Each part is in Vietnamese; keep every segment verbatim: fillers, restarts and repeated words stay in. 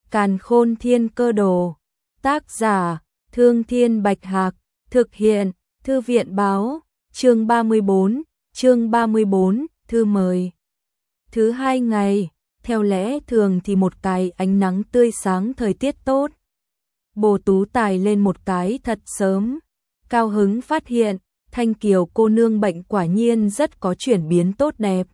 Càn Khôn Thiên Cơ Đồ. Tác giả: Thương Thiên Bạch Hạc. Thực hiện: Thư viện báo. Chương ba mươi bốn, chương ba mươi bốn, thư mời. Thứ hai ngày, theo lẽ thường thì một cái ánh nắng tươi sáng thời tiết tốt. Bồ Tú Tài lên một cái thật sớm, cao hứng phát hiện, Thanh Kiều cô nương bệnh quả nhiên rất có chuyển biến tốt đẹp.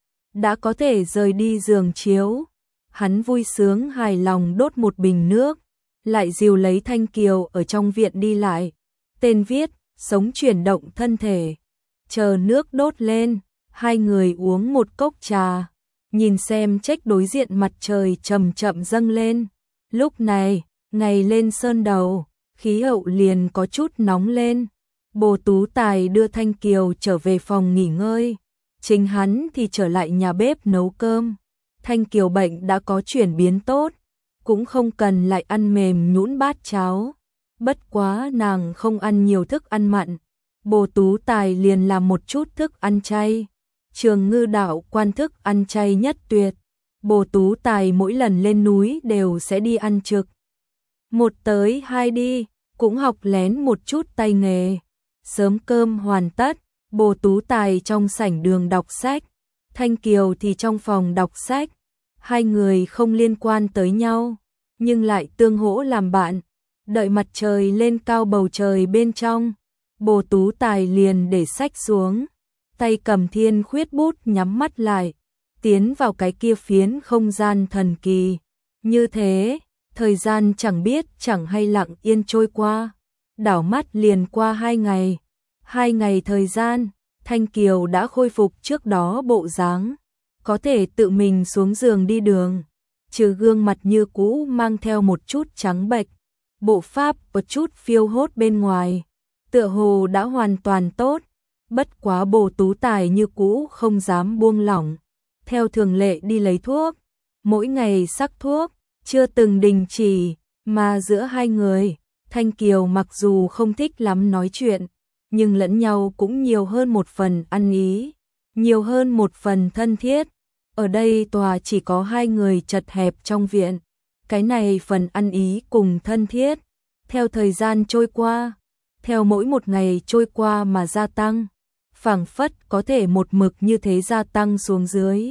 Đã có thể rời đi giường chiếu, hắn vui sướng hài lòng đốt một bình nước, lại dìu lấy Thanh Kiều ở trong viện đi lại. Tên viết, sống chuyển động thân thể. Chờ nước đốt lên, hai người uống một cốc trà, nhìn xem trách đối diện mặt trời chậm chậm dâng lên. Lúc này, ngày lên sơn đầu, khí hậu liền có chút nóng lên. Bồ Tú Tài đưa Thanh Kiều trở về phòng nghỉ ngơi, chính hắn thì trở lại nhà bếp nấu cơm. Thanh Kiều bệnh đã có chuyển biến tốt, cũng không cần lại ăn mềm nhũn bát cháo. Bất quá nàng không ăn nhiều thức ăn mặn, Bồ Tú Tài liền làm một chút thức ăn chay. Trường Ngư đạo quan thức ăn chay nhất tuyệt. Bồ Tú Tài mỗi lần lên núi đều sẽ đi ăn trực. Một tới hai đi, cũng học lén một chút tay nghề. Sớm cơm hoàn tất, Bồ Tú Tài trong sảnh đường đọc sách, Thanh Kiều thì trong phòng đọc sách. Hai người không liên quan tới nhau, nhưng lại tương hỗ làm bạn. Đợi mặt trời lên cao bầu trời bên trong, Bồ Tú Tài liền để sách xuống, tay cầm thiên khuyết bút nhắm mắt lại, tiến vào cái kia phiến không gian thần kỳ. Như thế, thời gian chẳng biết chẳng hay lặng yên trôi qua, đảo mắt liền qua hai ngày. Hai ngày thời gian, Thanh Kiều đã khôi phục trước đó bộ dáng, có thể tự mình xuống giường đi đường, trừ gương mặt như cũ mang theo một chút trắng bệch, bộ pháp có chút phiêu hốt bên ngoài, tựa hồ đã hoàn toàn tốt. Bất quá Bồ Tú Tài như cũ không dám buông lỏng, theo thường lệ đi lấy thuốc, mỗi ngày sắc thuốc, chưa từng đình chỉ. Mà giữa hai người, Thanh Kiều mặc dù không thích lắm nói chuyện, nhưng lẫn nhau cũng nhiều hơn một phần ăn ý, nhiều hơn một phần thân thiết. Ở đây tòa chỉ có hai người chật hẹp trong viện, cái này phần ăn ý cùng thân thiết, theo thời gian trôi qua, theo mỗi một ngày trôi qua mà gia tăng, phảng phất có thể một mực như thế gia tăng xuống dưới.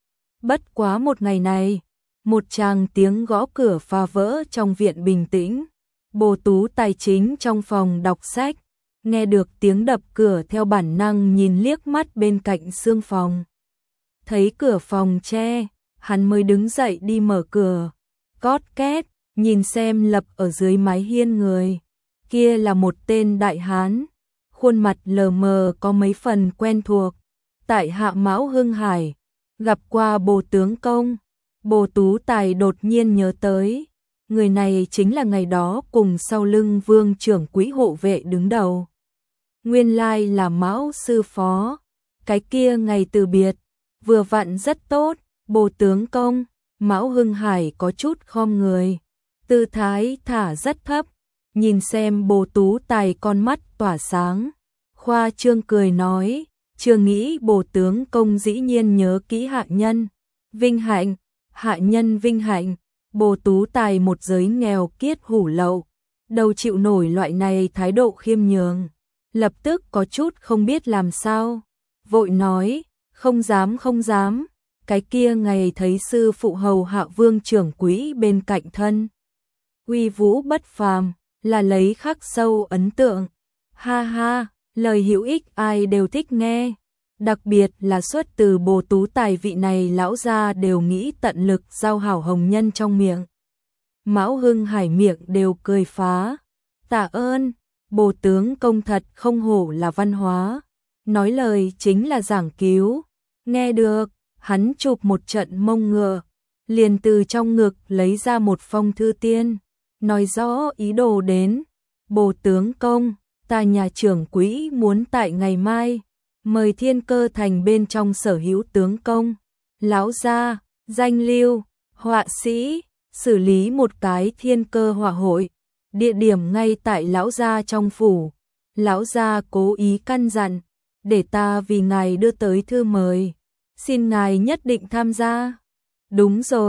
Bất quá một ngày này, một tràng tiếng gõ cửa phá vỡ trong viện bình tĩnh. Bồ Tú Tài chính trong phòng đọc sách, nghe được tiếng đập cửa theo bản năng nhìn liếc mắt bên cạnh xương phòng. Thấy cửa phòng tre, hắn mới đứng dậy đi mở cửa. Cót két, nhìn xem lập ở dưới mái hiên người. Kia là một tên đại hán, khuôn mặt lờ mờ có mấy phần quen thuộc. Tại hạ Mão Hưng Hải, gặp qua Bồ tướng công. Bồ Tú Tài đột nhiên nhớ tới, người này chính là ngày đó cùng sau lưng Vương trưởng quỹ hộ vệ đứng đầu. Nguyên lai là Mão sư phó. Cái kia ngày từ biệt, vừa vặn rất tốt. Bồ tướng công. Mão Hưng Hải có chút khom người, tư thái thả rất thấp, nhìn xem Bồ Tú Tài con mắt tỏa sáng, khoa trương cười nói, chưa nghĩ Bồ tướng công dĩ nhiên nhớ kỹ hạ nhân. Vinh hạnh, hạ nhân vinh hạnh. Bồ Tú Tài một giới nghèo kiết hủ lậu, đâu chịu nổi loại này thái độ khiêm nhường, lập tức có chút không biết làm sao, vội nói, không dám không dám. Cái kia ngày thấy sư phụ hầu hạ Vương trưởng quỹ bên cạnh thân, uy vũ bất phàm, là lấy khắc sâu ấn tượng. Ha ha, lời hữu ích ai đều thích nghe, đặc biệt là xuất từ Bồ Tú Tài vị này lão gia đều nghĩ tận lực giao hảo hồng nhân trong miệng. Mão Hưng Hải miệng đều cười phá. Tạ ơn, Bồ tướng công thật không hổ là văn hóa, nói lời chính là giảng cứu. Nghe được, hắn chụp một trận mông ngựa, liền từ trong ngực lấy ra một phong thư tiên, nói rõ ý đồ đến. Bồ tướng công, ta nhà trưởng quỹ muốn tại ngày mai mời Thiên Cơ thành bên trong sở hữu tướng công, lão gia, danh lưu, họa sĩ, xử lý một cái thiên cơ họa hội, địa điểm ngay tại lão gia trong phủ. Lão gia cố ý căn dặn, để ta vì ngài đưa tới thư mời, xin ngài nhất định tham gia. Đúng rồi,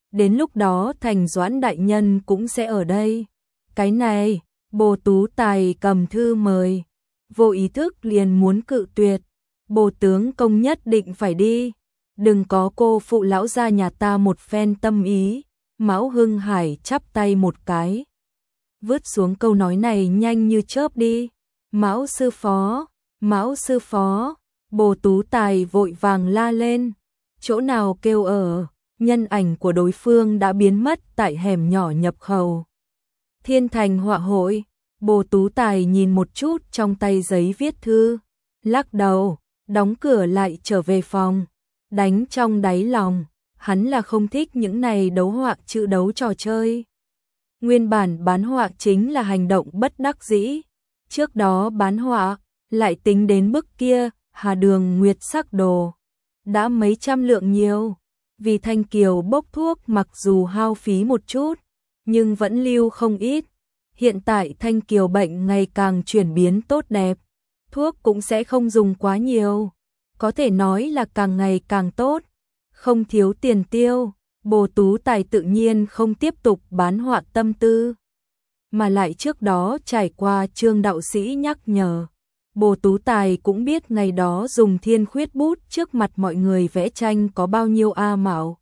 đến lúc đó Thành Doãn đại nhân cũng sẽ ở đây. Cái này, Bồ Tú Tài cầm thư mời, vô ý thức liền muốn cự tuyệt. Bồ tướng công nhất định phải đi, đừng có cô phụ lão gia nhà ta một phen tâm ý. Mão Hưng Hải chắp tay một cái, vứt xuống câu nói này nhanh như chớp đi. Mão sư phó, Mão sư phó, Bồ Tú Tài vội vàng la lên. Chỗ nào kêu ở, nhân ảnh của đối phương đã biến mất tại hẻm nhỏ nhập khẩu. Thiên Thành họa hội, Bồ Tú Tài nhìn một chút trong tay giấy viết thư, lắc đầu, đóng cửa lại trở về phòng. Đánh trong đáy lòng, hắn là không thích những này đấu họa chữ đấu trò chơi. Nguyên bản bán họa chính là hành động bất đắc dĩ. Trước đó bán họa, lại tính đến bức kia, Hà Đường Nguyệt sắc đồ. Đã mấy trăm lượng nhiều, vì Thanh Kiều bốc thuốc mặc dù hao phí một chút, nhưng vẫn lưu không ít. Hiện tại Thanh Kiều bệnh ngày càng chuyển biến tốt đẹp, thuốc cũng sẽ không dùng quá nhiều, có thể nói là càng ngày càng tốt, không thiếu tiền tiêu. Bồ Tú Tài tự nhiên không tiếp tục bán họa tâm tư, mà lại trước đó trải qua Trương đạo sĩ nhắc nhở. Bồ Tú Tài cũng biết ngày đó dùng thiên khuyết bút trước mặt mọi người vẽ tranh có bao nhiêu a mạo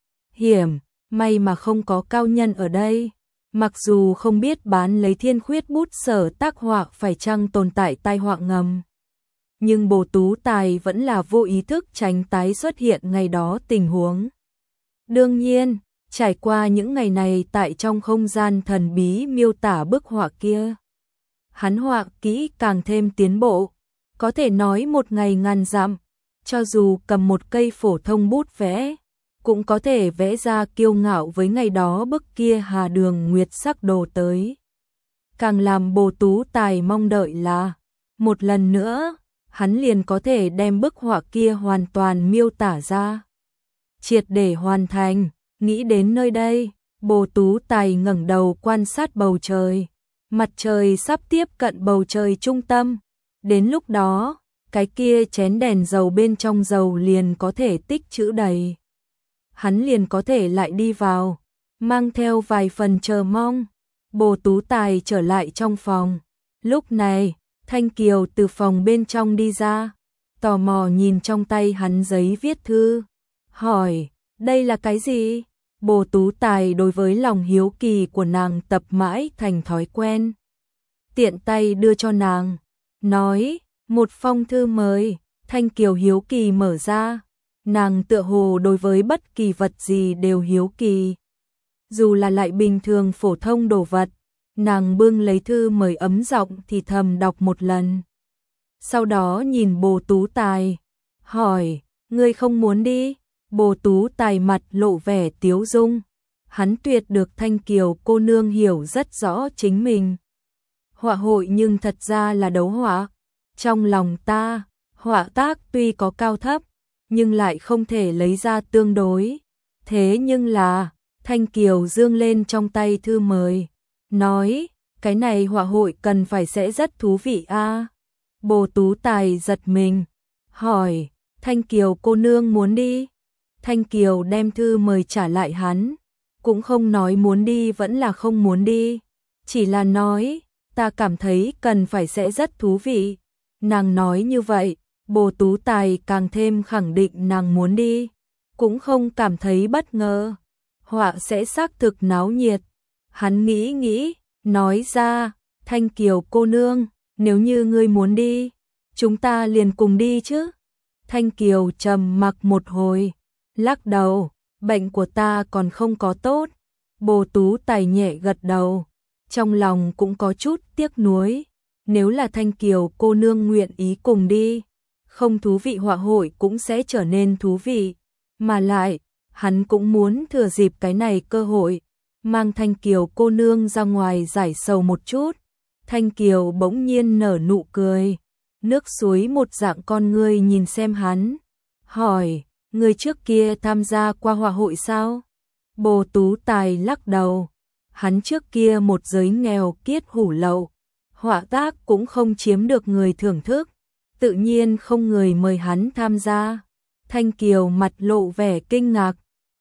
hiểm, may mà không có cao nhân ở đây. Mặc dù không biết bán lấy thiên khuyết bút sở tác họa phải chăng tồn tại tai họa ngầm, nhưng Bồ Tú Tài vẫn là vô ý thức tránh tái xuất hiện ngày đó tình huống. Đương nhiên, trải qua những ngày này tại trong không gian thần bí miêu tả bức họa kia, hắn họa kỹ càng thêm tiến bộ, có thể nói một ngày ngàn dặm, cho dù cầm một cây phổ thông bút vẽ, cũng có thể vẽ ra kiêu ngạo với ngày đó bức kia Hà Đường Nguyệt sắc đồ tới. Càng làm Bồ Tú Tài mong đợi là, một lần nữa, hắn liền có thể đem bức họa kia hoàn toàn miêu tả ra. Triệt để hoàn thành, nghĩ đến nơi đây, Bồ Tú Tài ngẩng đầu quan sát bầu trời. Mặt trời sắp tiếp cận bầu trời trung tâm, đến lúc đó, cái kia chén đèn dầu bên trong dầu liền có thể tích trữ đầy. Hắn liền có thể lại đi vào, mang theo vài phần chờ mong. Bồ Tú Tài trở lại trong phòng. Lúc này, Thanh Kiều từ phòng bên trong đi ra, tò mò nhìn trong tay hắn giấy viết thư, hỏi, đây là cái gì? Bồ Tú Tài đối với lòng hiếu kỳ của nàng tập mãi thành thói quen, tiện tay đưa cho nàng, nói, một phong thư mời. Thanh Kiều hiếu kỳ mở ra, nàng tựa hồ đối với bất kỳ vật gì đều hiếu kỳ, dù là lại bình thường phổ thông đồ vật, nàng bưng lấy thư mời ấm giọng thì thầm đọc một lần. Sau đó nhìn Bồ Tú Tài, hỏi, ngươi không muốn đi? Bồ Tú Tài mặt lộ vẻ tiếu dung, hắn tuyệt được Thanh Kiều cô nương hiểu rất rõ chính mình. Họa hội nhưng thật ra là đấu họa, trong lòng ta, họa tác tuy có cao thấp, nhưng lại không thể lấy ra tương đối. Thế nhưng là, Thanh Kiều dương lên trong tay thư mời, nói, cái này họa hội cần phải sẽ rất thú vị a. À? Bồ Tú Tài giật mình, hỏi, Thanh Kiều cô nương muốn đi? Thanh Kiều đem thư mời trả lại hắn, cũng không nói muốn đi vẫn là không muốn đi, chỉ là nói, ta cảm thấy cần phải sẽ rất thú vị. Nàng nói như vậy, Bồ Tú Tài càng thêm khẳng định nàng muốn đi, cũng không cảm thấy bất ngờ. Họa sẽ xác thực náo nhiệt. Hắn nghĩ nghĩ, nói ra, Thanh Kiều cô nương, nếu như ngươi muốn đi, chúng ta liền cùng đi chứ. Thanh Kiều trầm mặc một hồi, lắc đầu, bệnh của ta còn không có tốt. Bồ Tú Tài nhẹ gật đầu, trong lòng cũng có chút tiếc nuối. Nếu là Thanh Kiều cô nương nguyện ý cùng đi, không thú vị họa hội cũng sẽ trở nên thú vị. Mà lại, hắn cũng muốn thừa dịp cái này cơ hội, mang Thanh Kiều cô nương ra ngoài giải sầu một chút. Thanh Kiều bỗng nhiên nở nụ cười, nước suối một dạng con ngươi nhìn xem hắn, hỏi, người trước kia tham gia qua họa hội sao? Bồ Tú Tài lắc đầu, hắn trước kia một giới nghèo kiết hủ lậu, họa tác cũng không chiếm được người thưởng thức, tự nhiên không người mời hắn tham gia. Thanh Kiều mặt lộ vẻ kinh ngạc,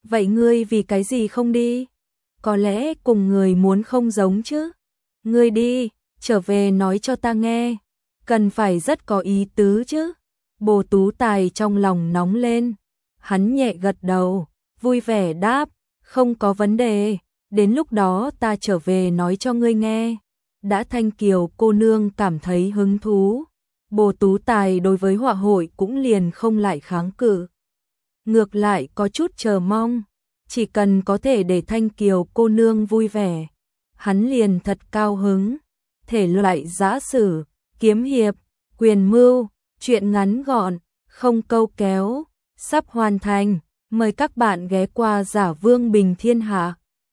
Vậy ngươi vì cái gì không đi? Có lẽ cùng người muốn không giống chứ? Ngươi đi, trở về nói cho ta nghe. Cần phải rất có ý tứ chứ? Bồ Tú Tài trong lòng nóng lên. Hắn nhẹ gật đầu, vui vẻ đáp, không có vấn đề, đến lúc đó ta trở về nói cho ngươi nghe. Đã Thanh Kiều cô nương cảm thấy hứng thú, Bồ Tú Tài đối với họa hội cũng liền không lại kháng cự. Ngược lại có chút chờ mong, chỉ cần có thể để Thanh Kiều cô nương vui vẻ, hắn liền thật cao hứng. Thể loại giã sử, kiếm hiệp, quyền mưu, truyện ngắn gọn, không câu kéo, sắp hoàn thành. Mời các bạn ghé qua Giả Vương Bình Thiên Hạ.